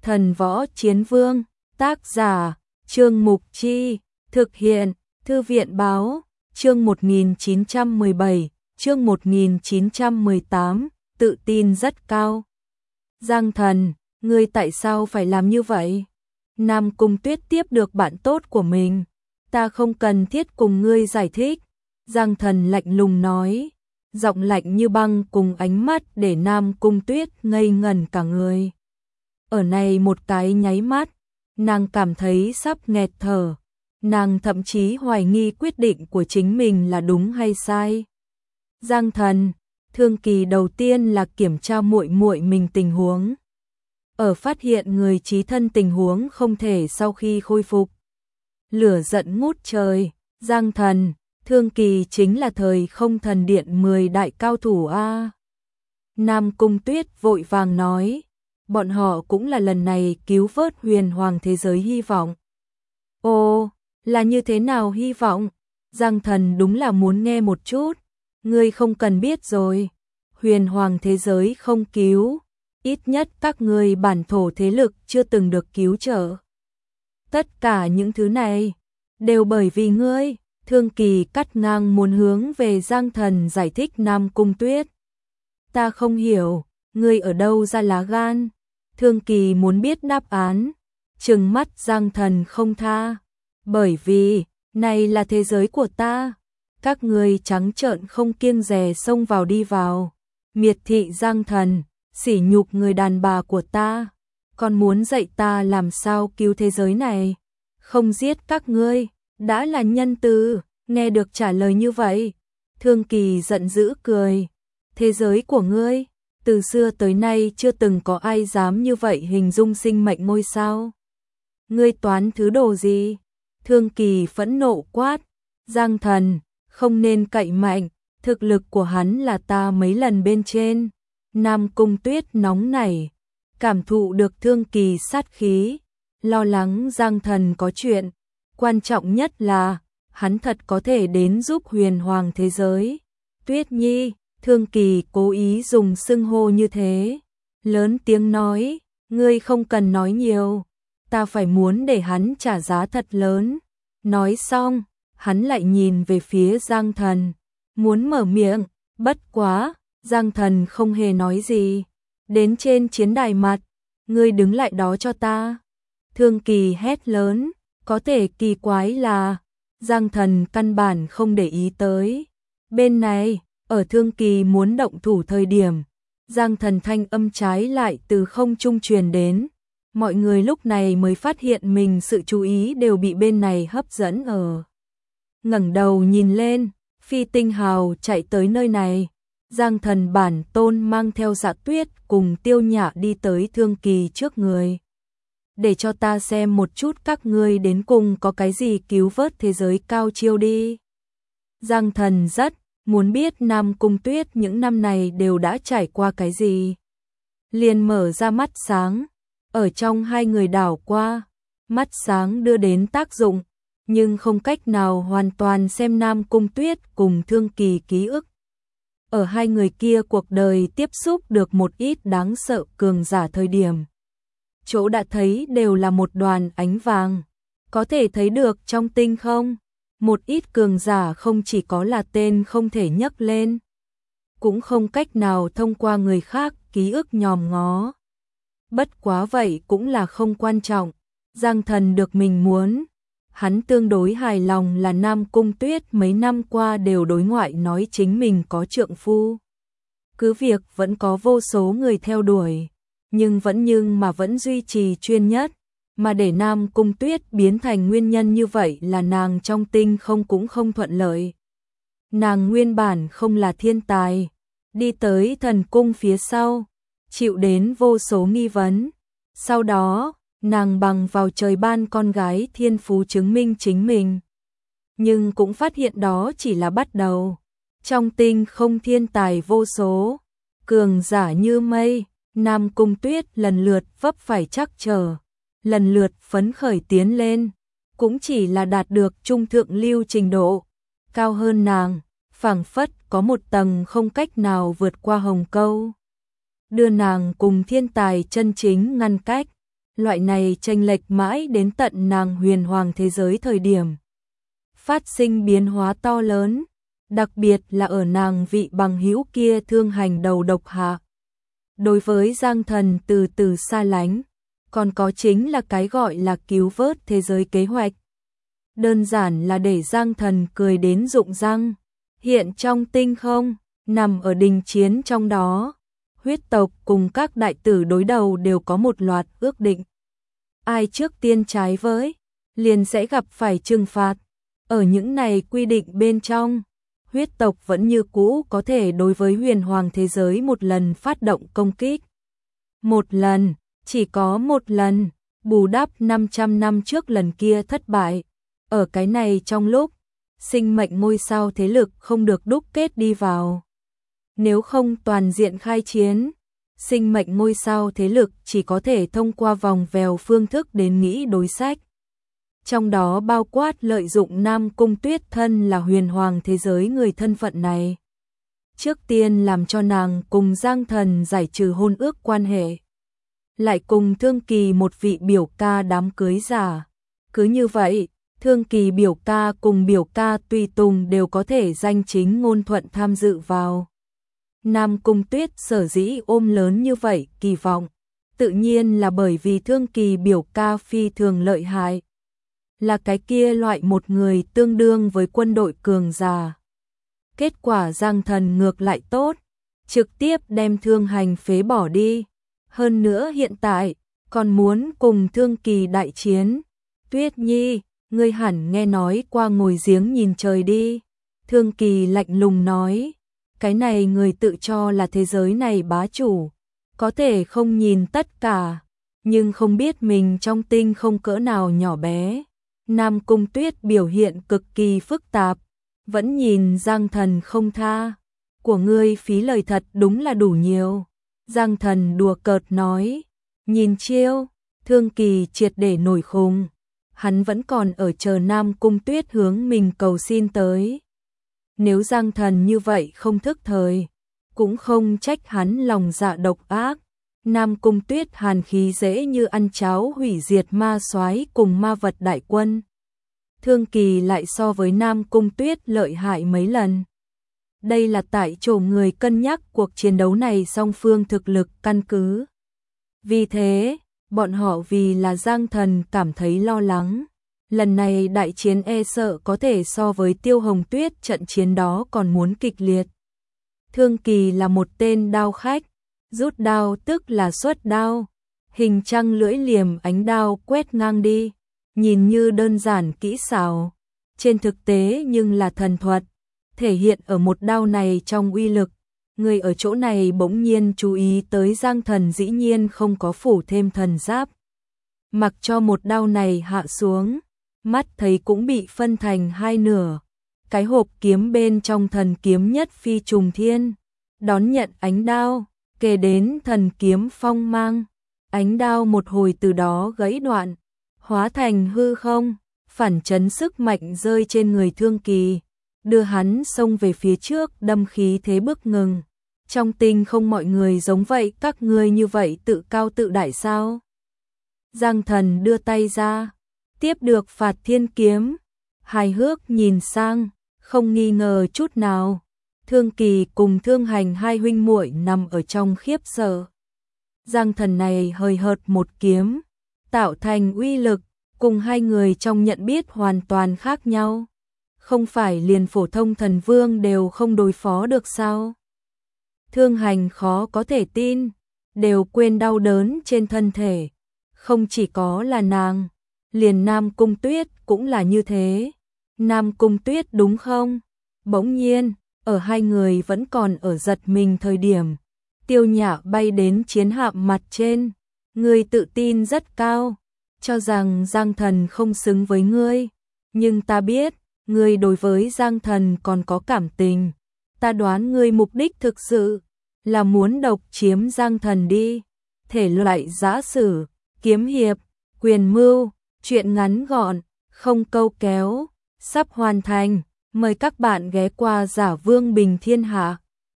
Thần Võ Chiến Vương, tác giả, Trương Mục Chi, thực hiện, Thư viện Báo, chương 1917, chương 1918, tự tin rất cao. Giang Thần, ngươi tại sao phải làm như vậy? Nam Cung Tuyết tiếp được bạn tốt của mình, ta không cần thiết cùng ngươi giải thích. Giang Thần lạnh lùng nói, giọng lạnh như băng cùng ánh mắt để Nam Cung Tuyết ngây ngẩn cả người. Ở này một cái nháy mắt, nàng cảm thấy sắp nghẹt thở, nàng thậm chí hoài nghi quyết định của chính mình là đúng hay sai. Giang Thần, Thương Kỳ đầu tiên là kiểm tra muội muội mình tình huống. Ở phát hiện người chí thân tình huống không thể sau khi khôi phục. Lửa giận ngút trời, Giang Thần, Thương Kỳ chính là thời không thần điện 10 đại cao thủ a. Nam Cung Tuyết vội vàng nói, bọn họ cũng là lần này cứu vớt huyền hoàng thế giới hy vọng. Ồ, là như thế nào hy vọng? Giang Thần đúng là muốn nghe một chút. Ngươi không cần biết rồi. Huyền hoàng thế giới không cứu, ít nhất các ngươi bản thổ thế lực chưa từng được cứu trợ. Tất cả những thứ này đều bởi vì ngươi. Thương Kỳ cắt ngang muốn hướng về Giang Thần giải thích Nam Cung Tuyết. Ta không hiểu, ngươi ở đâu ra lá gan? Thương Kỳ muốn biết đáp án, trừng mắt Giang Thần không tha. Bởi vì, này là thế giới của ta. Các ngươi trắng trợn không kiêng dè xông vào đi vào. Miệt thị Giang Thần, sỉ nhục người đàn bà của ta. Còn muốn dạy ta làm sao cứu thế giới này. Không giết các ngươi, đã là nhân từ. Nghe được trả lời như vậy, Thương Kỳ giận dữ cười. Thế giới của ngươi, từ xưa tới nay chưa từng có ai dám như vậy hình dung sinh mệnh ngôi sao. Ngươi toán thứ đồ gì? Thương Kỳ phẫn nộ quát. Giang Thần, không nên cậy mạnh, thực lực của hắn là ta mấy lần bên trên. Nam Cung Tuyết nóng nảy, cảm thụ được Thương Kỳ sát khí, lo lắng Giang Thần có chuyện. Quan trọng nhất là, hắn thật có thể đến giúp huyền hoàng thế giới. Tuyết Nhi, Thương Kỳ cố ý dùng xưng hô như thế. Lớn tiếng nói, ngươi không cần nói nhiều, ta phải muốn để hắn trả giá thật lớn. Nói xong, hắn lại nhìn về phía Giang Thần, muốn mở miệng, bất quá, Giang Thần không hề nói gì. Đến trên chiến đài mặt, ngươi đứng lại đó cho ta. Thương Kỳ hét lớn, có thể kỳ quái là, Giang Thần căn bản không để ý tới. Bên này, ở Thương Kỳ muốn động thủ thời điểm, Giang Thần thanh âm trái lại từ không trung truyền đến. Mọi người lúc này mới phát hiện mình sự chú ý đều bị bên này hấp dẫn ở. Ngẩng đầu nhìn lên, Phi Tinh Hào chạy tới nơi này. Giang Thần bản tôn mang theo Dạ Tuyết cùng Tiêu Nhã đi tới Thương Kỳ trước người. Để cho ta xem một chút các ngươi đến cùng có cái gì cứu vớt thế giới cao chiêu đi. Giang Thần rất muốn biết Nam Cung Tuyết những năm này đều đã trải qua cái gì. Liền mở ra mắt sáng, ở trong hai người đảo qua, mắt sáng đưa đến tác dụng, nhưng không cách nào hoàn toàn xem Nam Cung Tuyết cùng Thương Kỳ ký ức. Ở hai người kia cuộc đời tiếp xúc được một ít đáng sợ cường giả thời điểm. Chỗ đã thấy đều là một đoàn ánh vàng, có thể thấy được trong tinh không. Một ít cường giả không chỉ có là tên không thể nhấc lên, cũng không cách nào thông qua người khác ký ức nhòm ngó. Bất quá vậy cũng là không quan trọng. Giang Thần được mình muốn. Hắn tương đối hài lòng là Nam Cung Tuyết mấy năm qua đều đối ngoại nói chính mình có trượng phu. Cứ việc vẫn có vô số người theo đuổi, nhưng vẫn duy trì chuyên nhất. Mà để Nam Cung Tuyết biến thành nguyên nhân như vậy là nàng trong tinh không cũng không thuận lợi. Nàng nguyên bản không là thiên tài, đi tới thần cung phía sau, chịu đến vô số nghi vấn. Sau đó, nàng bằng vào trời ban con gái thiên phú chứng minh chính mình. Nhưng cũng phát hiện đó chỉ là bắt đầu. Trong tinh không thiên tài vô số, cường giả như mây, Nam Cung Tuyết lần lượt vấp phải trắc trở, lần lượt phấn khởi tiến lên, cũng chỉ là đạt được trung thượng lưu trình độ. Cao hơn nàng, phảng phất có một tầng không cách nào vượt qua hồng câu, đưa nàng cùng thiên tài chân chính ngăn cách. loại này chênh lệch mãi đến tận nàng huyền hoàng thế giới thời điểm. Phát sinh biến hóa to lớn, đặc biệt là ở nàng vị bằng hữu kia thương hành đầu độc hạ. Đối với Giang Thần từ từ xa lánh, còn có chính là cái gọi là cứu vớt thế giới kế hoạch. Đơn giản là để Giang Thần cười đến rụng răng, hiện trong tinh không, nằm ở đình chiến trong đó. Huyết tộc cùng các đại tử đối đầu đều có một loạt ước định. Ai trước tiên trái với, liền sẽ gặp phải trừng phạt. Ở những này quy định bên trong, huyết tộc vẫn như cũ có thể đối với huyền hoàng thế giới một lần phát động công kích. Một lần, chỉ có một lần, bù đắp 500 năm trước lần kia thất bại. Ở cái này trong lúc, sinh mệnh ngôi sao thế lực không được đúc kết đi vào. Nếu không toàn diện khai chiến, sinh mệnh ngôi sao thế lực chỉ có thể thông qua vòng vèo phương thức đến nghĩ đối sách. Trong đó bao quát lợi dụng Nam Cung Tuyết thân là huyền hoàng thế giới người thân phận này. Trước tiên làm cho nàng cùng Giang Thần giải trừ hôn ước quan hệ. Lại cùng Thương Kỳ một vị biểu ca đám cưới giả. Cứ như vậy, Thương Kỳ biểu ca cùng biểu ca tùy tùng đều có thể danh chính ngôn thuận tham dự vào. Nam Cung Tuyết sở dĩ ôm lớn như vậy kỳ vọng, tự nhiên là bởi vì Thương Kỳ biểu ca phi thường lợi hại. Là cái kia loại một người tương đương với quân đội cường giả. Kết quả Giang Thần ngược lại tốt, trực tiếp đem Thương Hành phế bỏ đi. Hơn nữa hiện tại, còn muốn cùng Thương Kỳ đại chiến. Tuyết Nhi, ngươi hẳn nghe nói qua ngồi giếng nhìn trời đi. Thương Kỳ lạnh lùng nói, cái này người tự cho là thế giới này bá chủ. Có thể không nhìn tất cả, nhưng không biết mình trong tinh không cỡ nào nhỏ bé. Nam Cung Tuyết biểu hiện cực kỳ phức tạp, vẫn nhìn Giang Thần không tha. Của ngươi phí lời thật đúng là đủ nhiều. Giang Thần đùa cợt nói, nhìn chiêu, Thương Kỳ triệt để nổi khùng. Hắn vẫn còn ở chờ Nam Cung Tuyết hướng mình cầu xin tới. Nếu Giang Thần như vậy không thức thời, cũng không trách hắn lòng dạ độc ác. Nam Cung Tuyết hàn khí dễ như ăn cháo hủy diệt ma soái cùng ma vật đại quân. Thương Kỳ lại so với Nam Cung Tuyết lợi hại mấy lần. Đây là tại chỗ người cân nhắc cuộc chiến đấu này song phương thực lực căn cứ. Vì thế, bọn họ vì là Giang Thần cảm thấy lo lắng. Lần này đại chiến e sợ có thể so với Tiêu Hồng Tuyết trận chiến đó còn muốn kịch liệt. Thương Kỳ là một tên đao khách, rút đao tức là xuất đao. Hình trăng lưỡi liềm ánh đao quét ngang đi. Nhìn như đơn giản kỹ xảo, trên thực tế nhưng là thần thuật, thể hiện ở một đao này trong uy lực. Người ở chỗ này bỗng nhiên chú ý tới Giang Thần dĩ nhiên không có phủ thêm thần giáp. Mặc cho một đao này hạ xuống, mắt thấy cũng bị phân thành hai nửa. Cái hộp kiếm bên trong thần kiếm nhất phi trùng thiên, đón nhận ánh đao, kề đến thần kiếm phong mang. Ánh đao một hồi từ đó gãy đoạn, hóa thành hư không, phản chấn sức mạnh rơi trên người Thương Kỳ, đưa hắn xông về phía trước đâm khí thế bước ngừng. Trong tinh không mọi người giống vậy, các ngươi như vậy tự cao tự đại sao? Giang Thần đưa tay ra, tiếp được Phạt Thiên kiếm, hài hước nhìn sang, không nghi ngờ chút nào. Thương Kỳ cùng Thương Hành hai huynh muội nằm ở trong khiếp sợ. Giang Thần này hời hợt một kiếm, tạo thành uy lực, cùng hai người trong nhận biết hoàn toàn khác nhau. Không phải liền phổ thông thần vương đều không đối phó được sao? Thương Hành khó có thể tin, đều quên đau đớn trên thân thể. Không chỉ có là nàng, liền Nam Cung Tuyết cũng là như thế. Nam Cung Tuyết đúng không? Bỗng nhiên, ở hai người vẫn còn ở giật mình thời điểm, Tiêu Nhã bay đến chiến hạm mặt trên. Ngươi tự tin rất cao, cho rằng Giang Thần không xứng với ngươi. Nhưng ta biết, ngươi đối với Giang Thần còn có cảm tình. Ta đoán ngươi mục đích thực sự là muốn độc chiếm Giang Thần đi. Thể loại giã sử, kiếm hiệp, quyền mưu, truyện ngắn gọn, không câu kéo, sắp hoàn thành. Mời các bạn ghé qua Giả Vương Bình Thiên Hạ.